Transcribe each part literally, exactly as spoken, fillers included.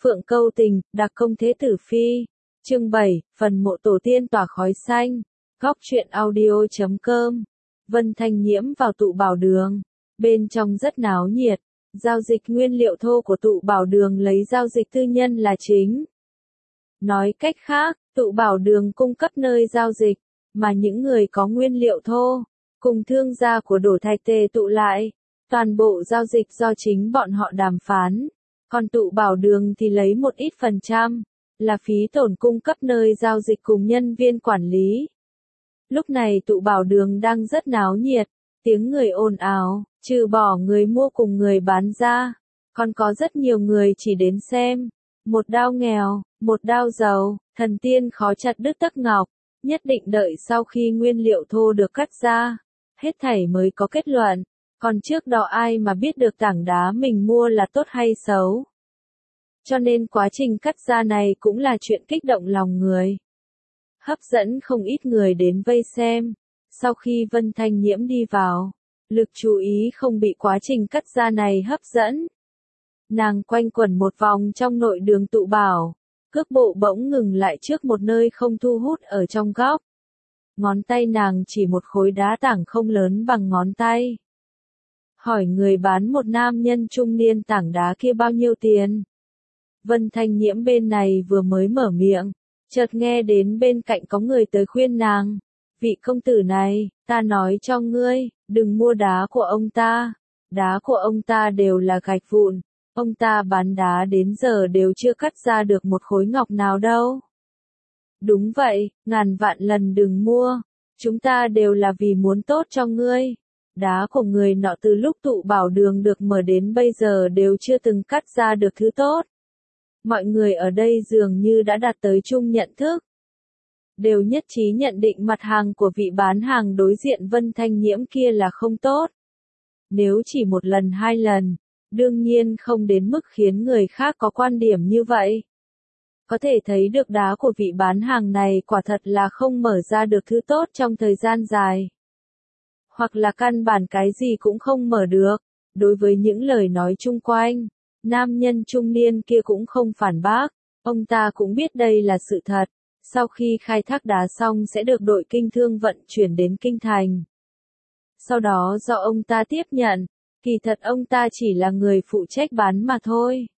Phượng câu tình, đặc công thế tử phi. Chương bảy, phần mộ tổ tiên tỏa khói xanh. Góc truyện audio chấm com. Vân Thanh Nhiễm vào tụ bảo đường. Bên trong rất náo nhiệt. Giao dịch nguyên liệu thô của tụ bảo đường lấy giao dịch tư nhân là chính. Nói cách khác, tụ bảo đường cung cấp nơi giao dịch, mà những người có nguyên liệu thô, cùng thương gia của đổ thạch tề tụ lại. Toàn bộ giao dịch do chính bọn họ đàm phán. Còn tụ bảo đường thì lấy một ít phần trăm, là phí tổn cung cấp nơi giao dịch cùng nhân viên quản lý. Lúc này tụ bảo đường đang rất náo nhiệt, tiếng người ồn ào, trừ bỏ người mua cùng người bán ra, còn có rất nhiều người chỉ đến xem. Một đao nghèo, một đao giàu, thần tiên khó chặt đứt tấc ngọc, nhất định đợi sau khi nguyên liệu thô được cắt ra, hết thảy mới có kết luận. Còn trước đó ai mà biết được tảng đá mình mua là tốt hay xấu. Cho nên quá trình cắt ra này cũng là chuyện kích động lòng người. Hấp dẫn không ít người đến vây xem. Sau khi Vân Thanh Nhiễm đi vào, lực chú ý không bị quá trình cắt ra này hấp dẫn. Nàng quanh quẩn một vòng trong nội đường tụ bảo, cước bộ bỗng ngừng lại trước một nơi không thu hút ở trong góc. Ngón tay nàng chỉ một khối đá tảng không lớn bằng ngón tay. Hỏi người bán một nam nhân trung niên tảng đá kia bao nhiêu tiền. Vân Thanh Nhiễm bên này vừa mới mở miệng, chợt nghe đến bên cạnh có người tới khuyên nàng. Vị công tử này, ta nói cho ngươi, đừng mua đá của ông ta. Đá của ông ta đều là gạch vụn. Ông ta bán đá đến giờ đều chưa cắt ra được một khối ngọc nào đâu. Đúng vậy, ngàn vạn lần đừng mua. Chúng ta đều là vì muốn tốt cho ngươi. Đá của người nọ từ lúc tụ bảo đường được mở đến bây giờ đều chưa từng cắt ra được thứ tốt. Mọi người ở đây dường như đã đạt tới chung nhận thức. Đều nhất trí nhận định mặt hàng của vị bán hàng đối diện Vân Thanh Nhiễm kia là không tốt. Nếu chỉ một lần hai lần, đương nhiên không đến mức khiến người khác có quan điểm như vậy. Có thể thấy được đá của vị bán hàng này quả thật là không mở ra được thứ tốt trong thời gian dài. Hoặc là căn bản cái gì cũng không mở được. Đối với những lời nói chung quanh, nam nhân trung niên kia cũng không phản bác, ông ta cũng biết đây là sự thật, sau khi khai thác đá xong sẽ được đội kinh thương vận chuyển đến kinh thành. Sau đó do ông ta tiếp nhận, kỳ thật ông ta chỉ là người phụ trách bán mà thôi.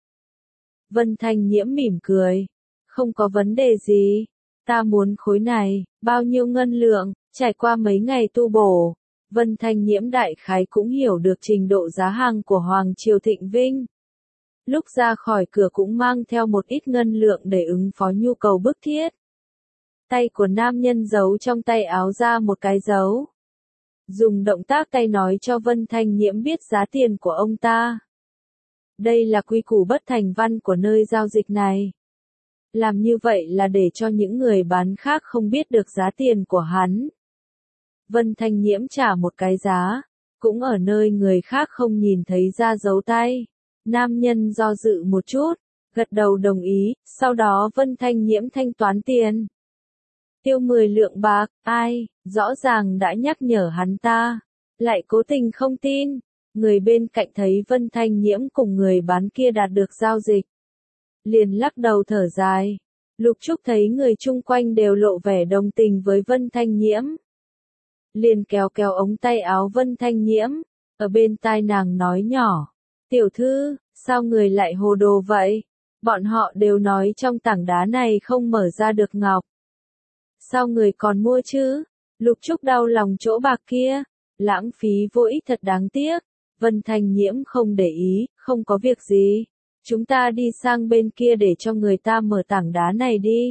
Vân Thanh Nhiễm mỉm cười, không có vấn đề gì, ta muốn khối này, bao nhiêu ngân lượng, trải qua mấy ngày tu bổ. Vân Thanh Nhiễm đại khái cũng hiểu được trình độ giá hàng của Hoàng Triều Thịnh Vinh. Lúc ra khỏi cửa cũng mang theo một ít ngân lượng để ứng phó nhu cầu bức thiết. Tay của nam nhân giấu trong tay áo ra một cái dấu. Dùng động tác tay nói cho Vân Thanh Nhiễm biết giá tiền của ông ta. Đây là quy củ bất thành văn của nơi giao dịch này. Làm như vậy là để cho những người bán khác không biết được giá tiền của hắn. Vân Thanh Nhiễm trả một cái giá, cũng ở nơi người khác không nhìn thấy ra dấu tay. Nam nhân do dự một chút, gật đầu đồng ý, sau đó Vân Thanh Nhiễm thanh toán tiền. Tiêu mười lượng bạc, ai, rõ ràng đã nhắc nhở hắn ta, lại cố tình không tin. Người bên cạnh thấy Vân Thanh Nhiễm cùng người bán kia đạt được giao dịch, liền lắc đầu thở dài. Lục Trúc thấy người chung quanh đều lộ vẻ đồng tình với Vân Thanh Nhiễm, liền kéo kéo ống tay áo Vân Thanh Nhiễm, ở bên tai nàng nói nhỏ, tiểu thư, sao người lại hồ đồ vậy? Bọn họ đều nói trong tảng đá này không mở ra được ngọc. Sao người còn mua chứ? Lục Trúc đau lòng chỗ bạc kia, lãng phí vô ích thật đáng tiếc. Vân Thanh Nhiễm không để ý, không có việc gì. Chúng ta đi sang bên kia để cho người ta mở tảng đá này đi.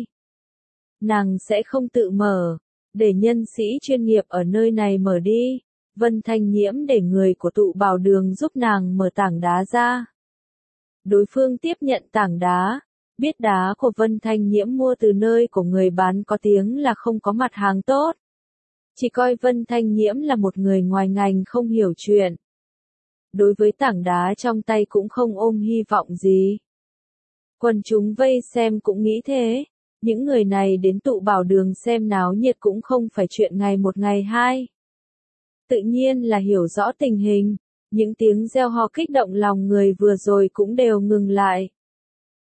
Nàng sẽ không tự mở. Để nhân sĩ chuyên nghiệp ở nơi này mở đi. Vân Thanh Nhiễm để người của tụ bảo đường giúp nàng mở tảng đá ra. Đối phương tiếp nhận tảng đá, biết đá của Vân Thanh Nhiễm mua từ nơi của người bán có tiếng là không có mặt hàng tốt. Chỉ coi Vân Thanh Nhiễm là một người ngoài ngành không hiểu chuyện. Đối với tảng đá trong tay cũng không ôm hy vọng gì. Quần chúng vây xem cũng nghĩ thế. Những người này đến tụ bảo đường xem náo nhiệt cũng không phải chuyện ngày một ngày hai. Tự nhiên là hiểu rõ tình hình, những tiếng reo hò kích động lòng người vừa rồi cũng đều ngừng lại.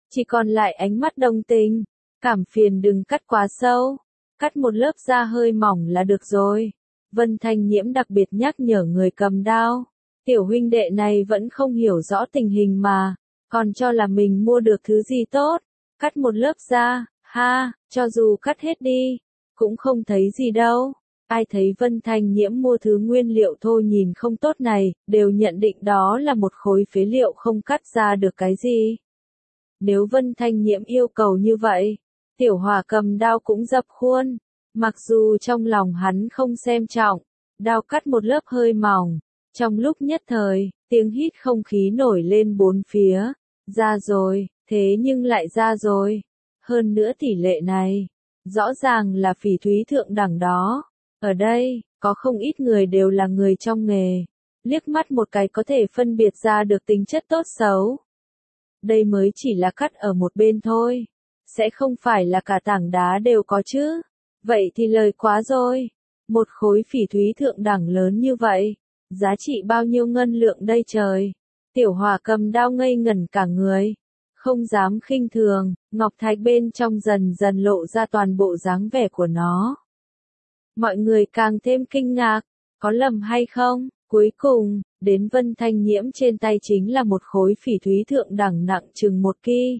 chỉ còn lại ánh mắt đồng tình. Cảm phiền đừng cắt quá sâu, cắt một lớp da hơi mỏng là được rồi. Vân Thanh Nhiễm đặc biệt nhắc nhở người cầm đao. Tiểu huynh đệ này vẫn không hiểu rõ tình hình mà, còn cho là mình mua được thứ gì tốt. Cắt một lớp da, ha, cho dù cắt hết đi, cũng không thấy gì đâu. Ai thấy Vân Thanh Nhiễm mua thứ nguyên liệu thô nhìn không tốt này, đều nhận định đó là một khối phế liệu không cắt ra được cái gì. Nếu Vân Thanh Nhiễm yêu cầu như vậy, Tiểu Hòa cầm đao cũng dập khuôn. Mặc dù trong lòng hắn không xem trọng, đao cắt một lớp hơi mỏng. Trong lúc nhất thời, tiếng hít không khí nổi lên bốn phía. Ra rồi, thế nhưng lại ra rồi. Hơn nữa tỷ lệ này, rõ ràng là phỉ thúy thượng đẳng đó. Ở đây, có không ít người đều là người trong nghề. Liếc mắt một cái có thể phân biệt ra được tính chất tốt xấu. Đây mới chỉ là cắt ở một bên thôi. Sẽ không phải là cả tảng đá đều có chứ. Vậy thì lời quá rồi. Một khối phỉ thúy thượng đẳng lớn như vậy. Giá trị bao nhiêu ngân lượng đây trời. Tiểu Hòa cầm đao ngây ngẩn cả người. Không dám khinh thường, ngọc thạch bên trong dần dần lộ ra toàn bộ dáng vẻ của nó. Mọi người càng thêm kinh ngạc, có lầm hay không? Cuối cùng, đến Vân Thanh Nhiễm trên tay chính là một khối phỉ thúy thượng đẳng nặng chừng một ki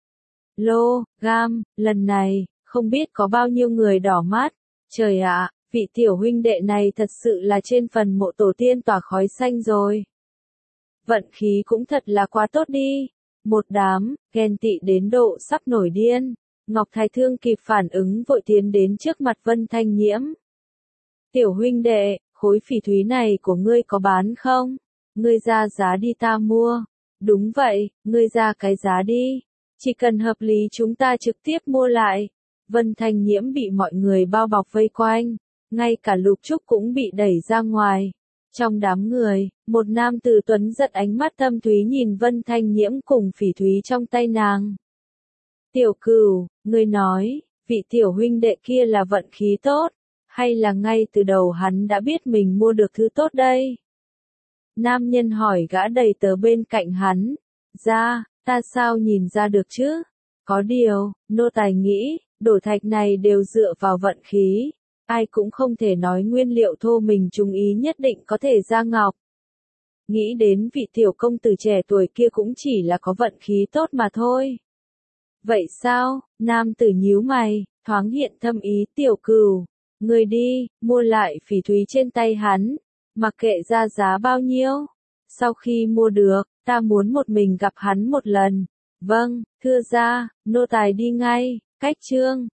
lô gam. Lần này, không biết có bao nhiêu người đỏ mắt. Trời ạ, vị tiểu huynh đệ này thật sự là trên phần mộ tổ tiên tỏa khói xanh rồi. Vận khí cũng thật là quá tốt đi. Một đám, ghen tị đến độ sắp nổi điên. Ngọc Thái Thương kịp phản ứng vội tiến đến trước mặt Vân Thanh Nhiễm. Tiểu huynh đệ, khối phỉ thúy này của ngươi có bán không? Ngươi ra giá đi ta mua. Đúng vậy, ngươi ra cái giá đi. Chỉ cần hợp lý chúng ta trực tiếp mua lại. Vân Thanh Nhiễm bị mọi người bao bọc vây quanh. Ngay cả Lục Trúc cũng bị đẩy ra ngoài. Trong đám người, một nam tử tuấn giật ánh mắt thâm thúy nhìn Vân Thanh Nhiễm cùng phỉ thúy trong tay nàng. Tiểu Cửu, ngươi nói, vị tiểu huynh đệ kia là vận khí tốt, hay là ngay từ đầu hắn đã biết mình mua được thứ tốt đây? Nam nhân hỏi gã đầy tớ bên cạnh hắn. Ra, ta sao nhìn ra được chứ? Có điều, nô tài nghĩ, đổ thạch này đều dựa vào vận khí. Ai cũng không thể nói nguyên liệu thô mình trúng ý nhất định có thể ra ngọc. Nghĩ đến vị tiểu công tử trẻ tuổi kia cũng chỉ là có vận khí tốt mà thôi. Vậy sao? Nam tử nhíu mày, thoáng hiện thâm ý. Tiểu Cửu, người đi, mua lại phỉ thúy trên tay hắn, mặc kệ ra giá bao nhiêu. Sau khi mua được, ta muốn một mình gặp hắn một lần. Vâng, thưa ra, nô tài đi ngay. Cách chương